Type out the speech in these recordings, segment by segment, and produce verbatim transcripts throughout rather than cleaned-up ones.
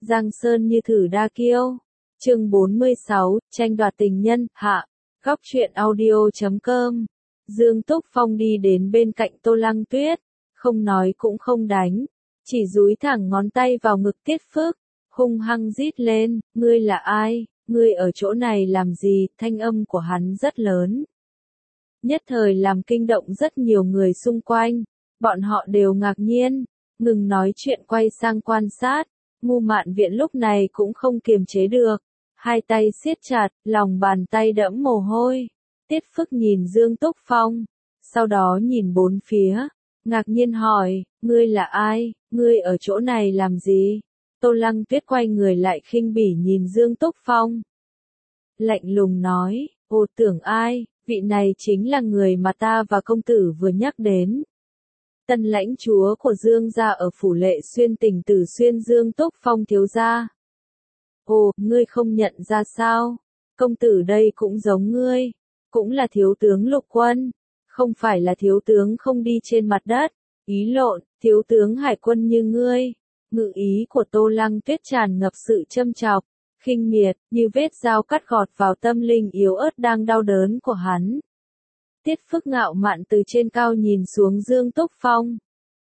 Giang Sơn như thử đa kiêu. Chương bốn mươi sáu, tranh đoạt tình nhân, hạ. Góc truyện audio chấm com. Dương Túc Phong đi đến bên cạnh Tô Lăng Tuyết, không nói cũng không đánh, chỉ dúi thẳng ngón tay vào ngực Tiết Phước, hung hăng rít lên, ngươi là ai, ngươi ở chỗ này làm gì, thanh âm của hắn rất lớn. Nhất thời làm kinh động rất nhiều người xung quanh, bọn họ đều ngạc nhiên, ngừng nói chuyện quay sang quan sát, Ngu Mạn Viện lúc này cũng không kiềm chế được, hai tay siết chặt, lòng bàn tay đẫm mồ hôi. Tiết Phước nhìn Dương Túc Phong, sau đó nhìn bốn phía, ngạc nhiên hỏi, ngươi là ai, ngươi ở chỗ này làm gì? Tô Lăng Tuyết quay người lại khinh bỉ nhìn Dương Túc Phong. Lạnh lùng nói, ô tưởng ai, vị này chính là người mà ta và công tử vừa nhắc đến. Tân lãnh chúa của Dương gia ở phủ Lệ Xuyên tỉnh Tử Xuyên Dương Túc Phong thiếu gia. Ồ, ngươi không nhận ra sao? Công tử đây cũng giống ngươi, cũng là thiếu tướng lục quân, không phải là thiếu tướng không đi trên mặt đất, ý lộn, thiếu tướng hải quân như ngươi. Ngự ý của Tô Lăng Tuyết tràn ngập sự châm chọc, khinh miệt, như vết dao cắt gọt vào tâm linh yếu ớt đang đau đớn của hắn. Tiết Phước ngạo mạn từ trên cao nhìn xuống Dương Túc Phong,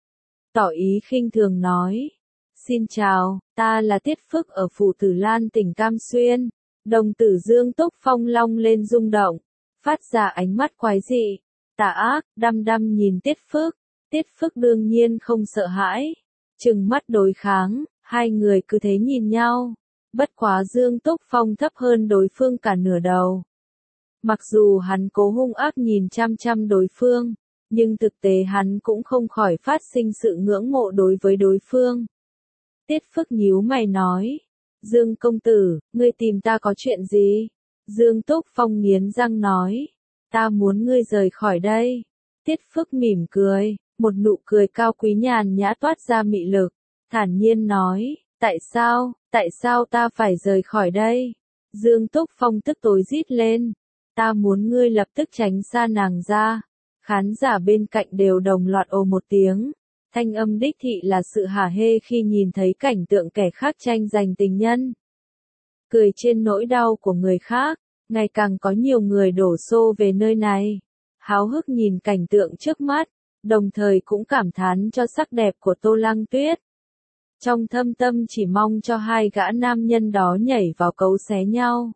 tỏ ý khinh thường nói, xin chào, ta là Tiết Phước ở phủ Tử Lan tỉnh Cam Xuyên. Đồng tử Dương Túc Phong long lên rung động, phát ra ánh mắt quái dị, tà ác, đăm đăm nhìn Tiết Phước. Tiết Phước đương nhiên không sợ hãi, trừng mắt đối kháng, hai người cứ thế nhìn nhau. Bất quá Dương Túc Phong thấp hơn đối phương cả nửa đầu. Mặc dù hắn cố hung ác nhìn chăm chăm đối phương, nhưng thực tế hắn cũng không khỏi phát sinh sự ngưỡng mộ đối với đối phương. Tiết Phước nhíu mày nói, Dương công tử, ngươi tìm ta có chuyện gì? Dương Túc Phong nghiến răng nói, ta muốn ngươi rời khỏi đây. Tiết Phước mỉm cười, một nụ cười cao quý nhàn nhã toát ra mị lực, thản nhiên nói, tại sao, tại sao ta phải rời khỏi đây? Dương Túc Phong tức tối rít lên, ta muốn ngươi lập tức tránh xa nàng ra. Khán giả bên cạnh đều đồng loạt ồ một tiếng. Thanh âm đích thị là sự hả hê khi nhìn thấy cảnh tượng kẻ khác tranh giành tình nhân. Cười trên nỗi đau của người khác, ngày càng có nhiều người đổ xô về nơi này. Háo hức nhìn cảnh tượng trước mắt, đồng thời cũng cảm thán cho sắc đẹp của Tô Lăng Tuyết. Trong thâm tâm chỉ mong cho hai gã nam nhân đó nhảy vào cấu xé nhau.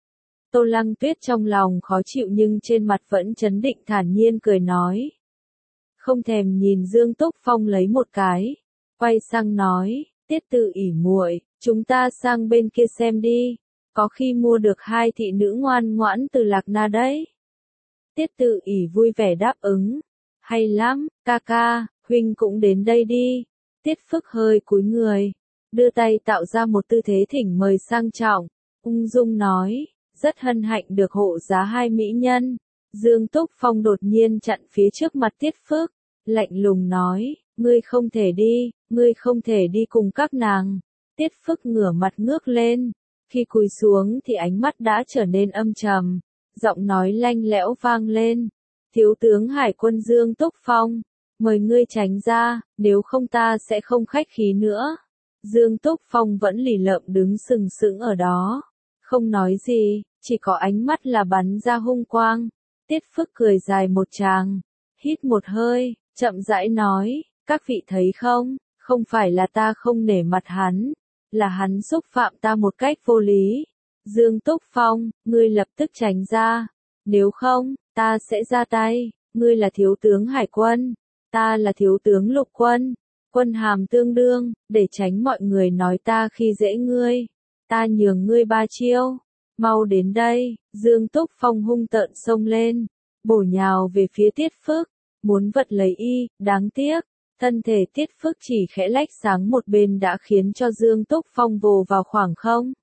Tô Lăng Tuyết trong lòng khó chịu nhưng trên mặt vẫn trấn định thản nhiên cười nói. Không thèm nhìn Dương Túc Phong lấy một cái, quay sang nói, Tiết Tự ỉ muội, chúng ta sang bên kia xem đi, có khi mua được hai thị nữ ngoan ngoãn từ Lạc Na đấy. Tiết Tự ỉ vui vẻ đáp ứng, hay lắm, ca ca, huynh cũng đến đây đi. Tiết Phước hơi cúi người, đưa tay tạo ra một tư thế thỉnh mời sang trọng, ung dung nói, rất hân hạnh được hộ giá hai mỹ nhân. Dương Túc Phong đột nhiên chặn phía trước mặt Tiết Phước, lạnh lùng nói, ngươi không thể đi, ngươi không thể đi cùng các nàng. Tiết Phước ngửa mặt ngước lên, khi cúi xuống thì ánh mắt đã trở nên âm trầm, giọng nói lanh lẽo vang lên, thiếu tướng hải quân Dương Túc Phong, mời ngươi tránh ra, nếu không ta sẽ không khách khí nữa. Dương Túc Phong vẫn lì lợm đứng sừng sững ở đó, không nói gì, chỉ có ánh mắt là bắn ra hung quang. Tiết Phước cười dài một tràng, hít một hơi, chậm rãi nói, các vị thấy không, không phải là ta không nể mặt hắn, là hắn xúc phạm ta một cách vô lý. Dương Túc Phong, ngươi lập tức tránh ra, nếu không, ta sẽ ra tay, ngươi là thiếu tướng hải quân, ta là thiếu tướng lục quân, quân hàm tương đương, để tránh mọi người nói ta khi dễ ngươi, ta nhường ngươi ba chiêu. Mau đến đây, Dương Túc Phong hung tợn xông lên, bổ nhào về phía Tiết Phước, muốn vật lấy y, đáng tiếc, thân thể Tiết Phước chỉ khẽ lách sáng một bên đã khiến cho Dương Túc Phong vồ vào khoảng không.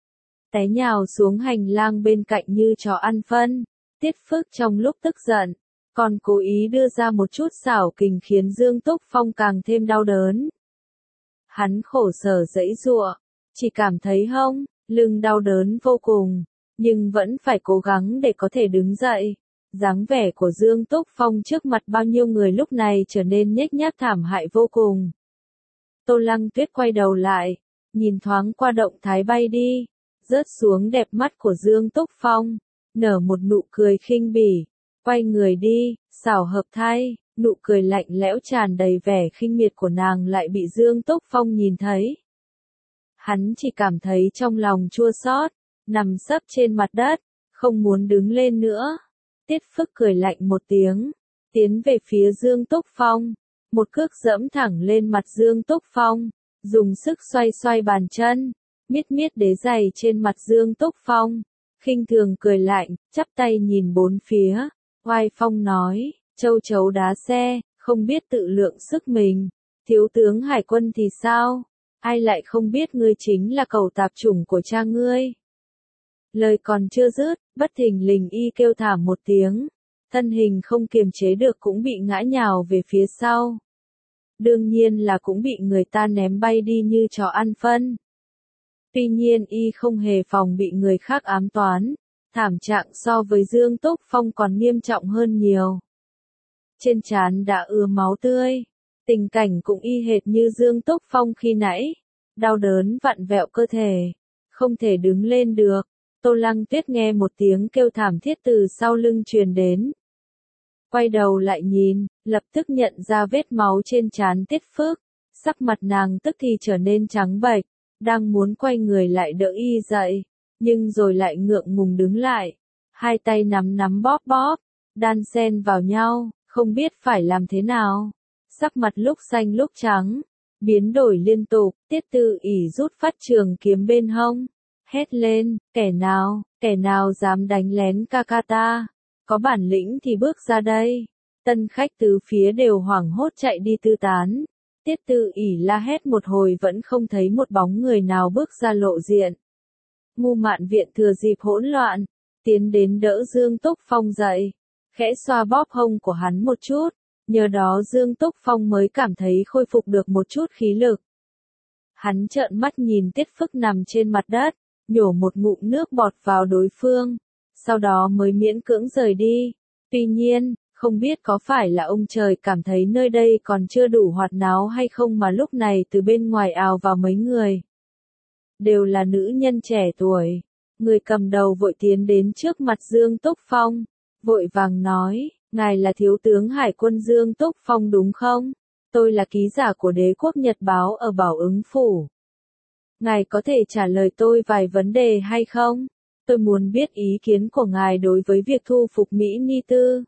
Té nhào xuống hành lang bên cạnh như chó ăn phân, Tiết Phước trong lúc tức giận, còn cố ý đưa ra một chút xảo kình khiến Dương Túc Phong càng thêm đau đớn. Hắn khổ sở giãy giụa, chỉ cảm thấy hông, lưng đau đớn vô cùng, nhưng vẫn phải cố gắng để có thể đứng dậy. Dáng vẻ của Dương Túc Phong trước mặt bao nhiêu người lúc này trở nên nhếch nhác thảm hại vô cùng. Tô Lăng Tuyết quay đầu lại, nhìn thoáng qua động thái bay đi, rớt xuống đẹp mắt của Dương Túc Phong, nở một nụ cười khinh bỉ, quay người đi, xảo hợp thay, nụ cười lạnh lẽo tràn đầy vẻ khinh miệt của nàng lại bị Dương Túc Phong nhìn thấy. Hắn chỉ cảm thấy trong lòng chua xót, nằm sấp trên mặt đất, không muốn đứng lên nữa. Tiết Phức cười lạnh một tiếng, tiến về phía Dương Túc Phong, một cước dẫm thẳng lên mặt Dương Túc Phong, dùng sức xoay xoay bàn chân, miết miết đế giày trên mặt Dương Túc Phong, khinh thường cười lạnh, chắp tay nhìn bốn phía, oai phong nói, châu chấu đá xe, không biết tự lượng sức mình, thiếu tướng hải quân thì sao, ai lại không biết ngươi chính là cẩu tạp chủng của cha ngươi. Lời còn chưa dứt, bất thình lình y kêu thảm một tiếng, thân hình không kiềm chế được cũng bị ngã nhào về phía sau. Đương nhiên là cũng bị người ta ném bay đi như chó ăn phân. Tuy nhiên y không hề phòng bị người khác ám toán, thảm trạng so với Dương Túc Phong còn nghiêm trọng hơn nhiều. Trên trán đã ứa máu tươi, tình cảnh cũng y hệt như Dương Túc Phong khi nãy, đau đớn vặn vẹo cơ thể, không thể đứng lên được. Tô Lăng Tuyết nghe một tiếng kêu thảm thiết từ sau lưng truyền đến. Quay đầu lại nhìn, lập tức nhận ra vết máu trên trán Tiết Phức, sắc mặt nàng tức thì trở nên trắng bệch, đang muốn quay người lại đỡ y dậy, nhưng rồi lại ngượng ngùng đứng lại, hai tay nắm nắm bóp bóp, đan xen vào nhau, không biết phải làm thế nào. Sắc mặt lúc xanh lúc trắng, biến đổi liên tục, Tiết Tư ỉ rút phát trường kiếm bên hông, hét lên, kẻ nào, kẻ nào dám đánh lén ca ca ta, có bản lĩnh thì bước ra đây. Tân khách tứ phía đều hoảng hốt chạy đi tư tán. Tiết Tư ỉ la hét một hồi vẫn không thấy một bóng người nào bước ra lộ diện. Ngu Mạn Viện thừa dịp hỗn loạn, tiến đến đỡ Dương Túc Phong dậy, khẽ xoa bóp hông của hắn một chút, nhờ đó Dương Túc Phong mới cảm thấy khôi phục được một chút khí lực. Hắn trợn mắt nhìn Tiết Phức nằm trên mặt đất, nhổ một ngụm nước bọt vào đối phương, sau đó mới miễn cưỡng rời đi. Tuy nhiên, không biết có phải là ông trời cảm thấy nơi đây còn chưa đủ hoạt náo hay không mà lúc này từ bên ngoài ào vào mấy người. Đều là nữ nhân trẻ tuổi. Người cầm đầu vội tiến đến trước mặt Dương Túc Phong, vội vàng nói, ngài là thiếu tướng hải quân Dương Túc Phong đúng không? Tôi là ký giả của Đế quốc Nhật báo ở Bảo Ứng Phủ. Ngài có thể trả lời tôi vài vấn đề hay không? Tôi muốn biết ý kiến của ngài đối với việc thu phục Mỹ Ni Tư.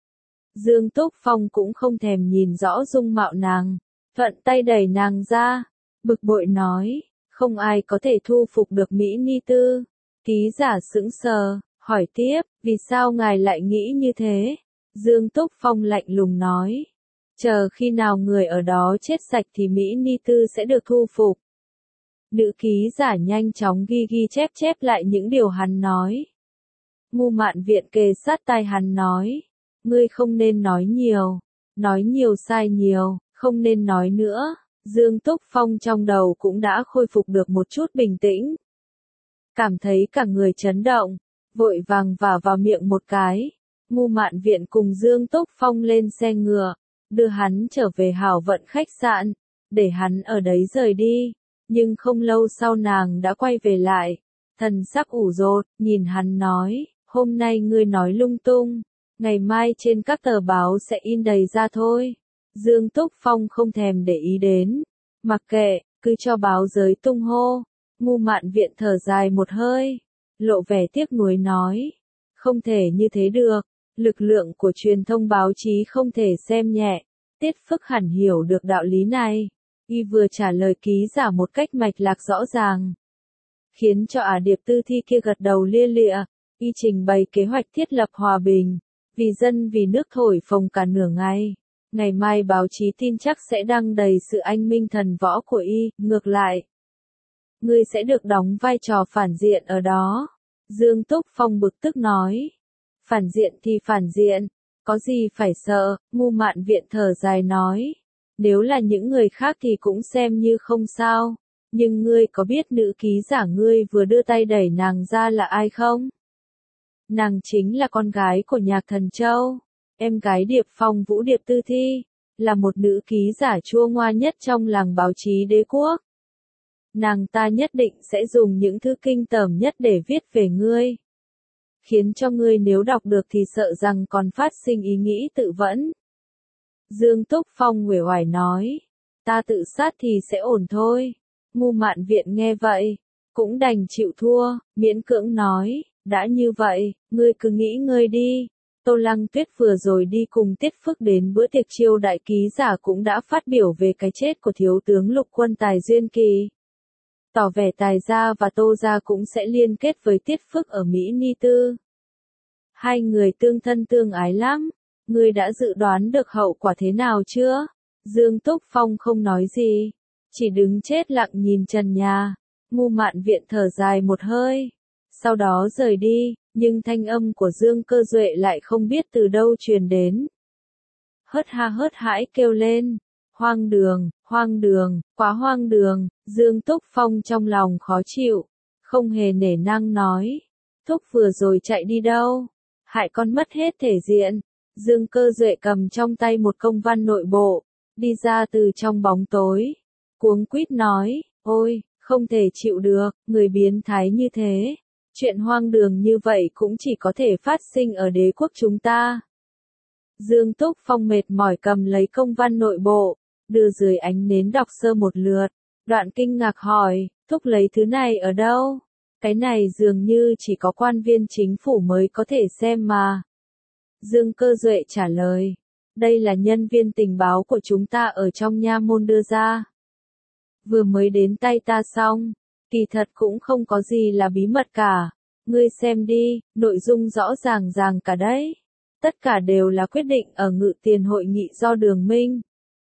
Dương Túc Phong cũng không thèm nhìn rõ dung mạo nàng, thuận tay đẩy nàng ra, bực bội nói, không ai có thể thu phục được Mỹ Ni Tư. Ký giả sững sờ, hỏi tiếp, vì sao ngài lại nghĩ như thế? Dương Túc Phong lạnh lùng nói, chờ khi nào người ở đó chết sạch thì Mỹ Ni Tư sẽ được thu phục. Nữ ký giả nhanh chóng ghi ghi chép chép lại những điều hắn nói. Ngu Mạn Viện kề sát tai hắn nói, ngươi không nên nói nhiều, nói nhiều sai nhiều, không nên nói nữa. Dương Túc Phong trong đầu cũng đã khôi phục được một chút bình tĩnh. Cảm thấy cả người chấn động, vội vàng vả vào miệng một cái. Ngu Mạn Viện cùng Dương Túc Phong lên xe ngựa, đưa hắn trở về Hảo Vận khách sạn, để hắn ở đấy rời đi. Nhưng không lâu sau nàng đã quay về lại, thần sắc ủ rột, nhìn hắn nói, hôm nay ngươi nói lung tung, ngày mai trên các tờ báo sẽ in đầy ra thôi. Dương Túc Phong không thèm để ý đến, mặc kệ, cứ cho báo giới tung hô. Ngu Mạn Viện thở dài một hơi, lộ vẻ tiếc nuối nói, không thể như thế được, lực lượng của truyền thông báo chí không thể xem nhẹ. Tiết Phức hẳn hiểu được đạo lý này. Y vừa trả lời ký giả một cách mạch lạc rõ ràng, khiến cho Ả Điệp Tư Thi kia gật đầu lia lịa. Y trình bày kế hoạch thiết lập hòa bình, vì dân vì nước thổi phồng cả nửa ngày. Ngày mai báo chí tin chắc sẽ đăng đầy sự anh minh thần võ của Y. Ngược lại, ngươi sẽ được đóng vai trò phản diện ở đó. Dương Túc Phong bực tức nói, phản diện thì phản diện, có gì phải sợ. Ngu Mạn Viện thở dài nói, nếu là những người khác thì cũng xem như không sao, nhưng ngươi có biết nữ ký giả ngươi vừa đưa tay đẩy nàng ra là ai không? Nàng chính là con gái của Nhạc Thần Châu, em gái Điệp Phong Vũ Điệp Tư Thi, là một nữ ký giả chua ngoa nhất trong làng báo chí Đế quốc. nàng ta nhất định sẽ dùng những thứ kinh tởm nhất để viết về ngươi. Khiến cho ngươi nếu đọc được thì sợ rằng còn phát sinh ý nghĩ tự vẫn. Dương Túc Phong uể oải nói, ta tự sát thì sẽ ổn thôi. Ngu Mạn Viện nghe vậy, cũng đành chịu thua, miễn cưỡng nói, đã như vậy, ngươi cứ nghĩ ngươi đi. Tô Lăng Tuyết vừa rồi đi cùng Tiết Phức đến bữa tiệc chiêu đại ký giả cũng đã phát biểu về cái chết của thiếu tướng lục quân Tài Duyên Kỳ. Tỏ vẻ Tài gia và Tô gia cũng sẽ liên kết với Tiết Phức ở Mỹ Ni Tư. Hai người tương thân tương ái lắm, ngươi đã dự đoán được hậu quả thế nào chưa? Dương Túc Phong không nói gì, chỉ đứng chết lặng nhìn trần nhà. Ngu Mạn Viện thở dài một hơi, sau đó rời đi, nhưng thanh âm của Dương Cơ Duệ lại không biết từ đâu truyền đến. Hớt ha hớt hãi kêu lên, hoang đường, hoang đường, quá hoang đường. Dương Túc Phong trong lòng khó chịu, không hề nể nang nói, Thúc vừa rồi chạy đi đâu, hại con mất hết thể diện. Dương Cơ Duệ cầm trong tay một công văn nội bộ, đi ra từ trong bóng tối, cuống quýt nói, ôi, không thể chịu được, người biến thái như thế. Chuyện hoang đường như vậy cũng chỉ có thể phát sinh ở đế quốc chúng ta. Dương Túc Phong mệt mỏi cầm lấy công văn nội bộ, đưa dưới ánh nến đọc sơ một lượt, đoạn kinh ngạc hỏi, Thúc lấy thứ này ở đâu? Cái này dường như chỉ có quan viên chính phủ mới có thể xem mà. Dương Cơ Duệ trả lời, đây là nhân viên tình báo của chúng ta ở trong nha môn đưa ra. Vừa mới đến tay ta xong, kỳ thật cũng không có gì là bí mật cả. Ngươi xem đi, nội dung rõ ràng ràng cả đấy. Tất cả đều là quyết định ở ngự tiền hội nghị do Đường Minh,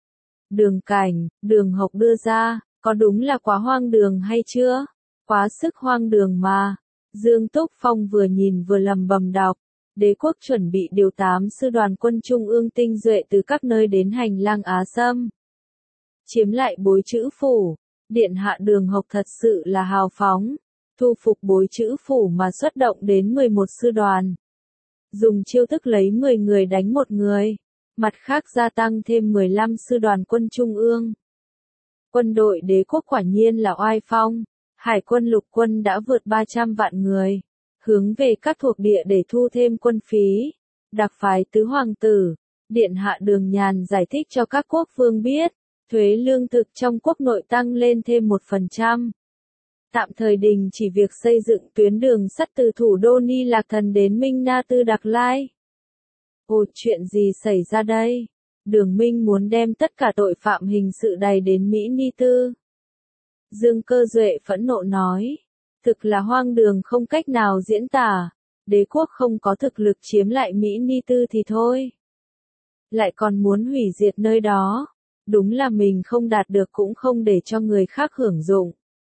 Đường Cảnh, Đường Hộc đưa ra, có đúng là quá hoang đường hay chưa? Quá sức hoang đường mà. Dương Túc Phong vừa nhìn vừa lầm bầm đọc. Đế quốc chuẩn bị điều tám sư đoàn quân trung ương tinh duệ từ các nơi đến hành lang Á Sâm, chiếm lại Bối Chữ Phủ. Điện hạ Đường Hộc thật sự là hào phóng, thu phục Bối Chữ Phủ mà xuất động đến mười một sư đoàn. Dùng chiêu thức lấy mười người đánh một người, mặt khác gia tăng thêm mười lăm sư đoàn quân trung ương. Quân đội đế quốc quả nhiên là oai phong, hải quân lục quân đã vượt ba trăm vạn người, hướng về các thuộc địa để thu thêm quân phí. Đặc phái tứ hoàng tử, Điện hạ Đường Nhàn giải thích cho các quốc vương biết, thuế lương thực trong quốc nội tăng lên thêm một phần trăm. Tạm thời đình chỉ việc xây dựng tuyến đường sắt từ thủ đô Ni Lạc Thần đến Minh Na Tư Đặc Lai. Ồ, chuyện gì xảy ra đây? Đường Minh muốn đem tất cả tội phạm hình sự đày đến Mỹ Ni Tư. Dương Cơ Duệ phẫn nộ nói, thực là hoang đường không cách nào diễn tả. Đế quốc không có thực lực chiếm lại Mỹ Ni Tư thì thôi, lại còn muốn hủy diệt nơi đó. Đúng là mình không đạt được cũng không để cho người khác hưởng dụng.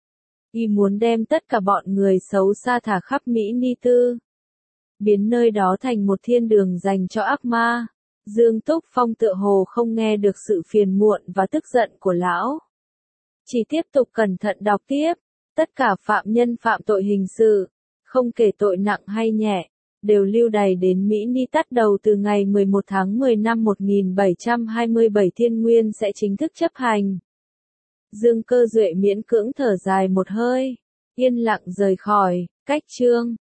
Y muốn đem tất cả bọn người xấu xa thả khắp Mỹ Ni Tư, biến nơi đó thành một thiên đường dành cho ác ma. Dương Túc Phong tựa hồ không nghe được sự phiền muộn và tức giận của lão, chỉ tiếp tục cẩn thận đọc tiếp. Tất cả phạm nhân phạm tội hình sự, không kể tội nặng hay nhẹ, đều lưu đày đến Mỹ Ni Tắt đầu từ ngày mười một tháng mười năm một nghìn bảy trăm hai mươi bảy Thiên Nguyên sẽ chính thức chấp hành. Dương Cơ Duệ miễn cưỡng thở dài một hơi, yên lặng rời khỏi, cách chương.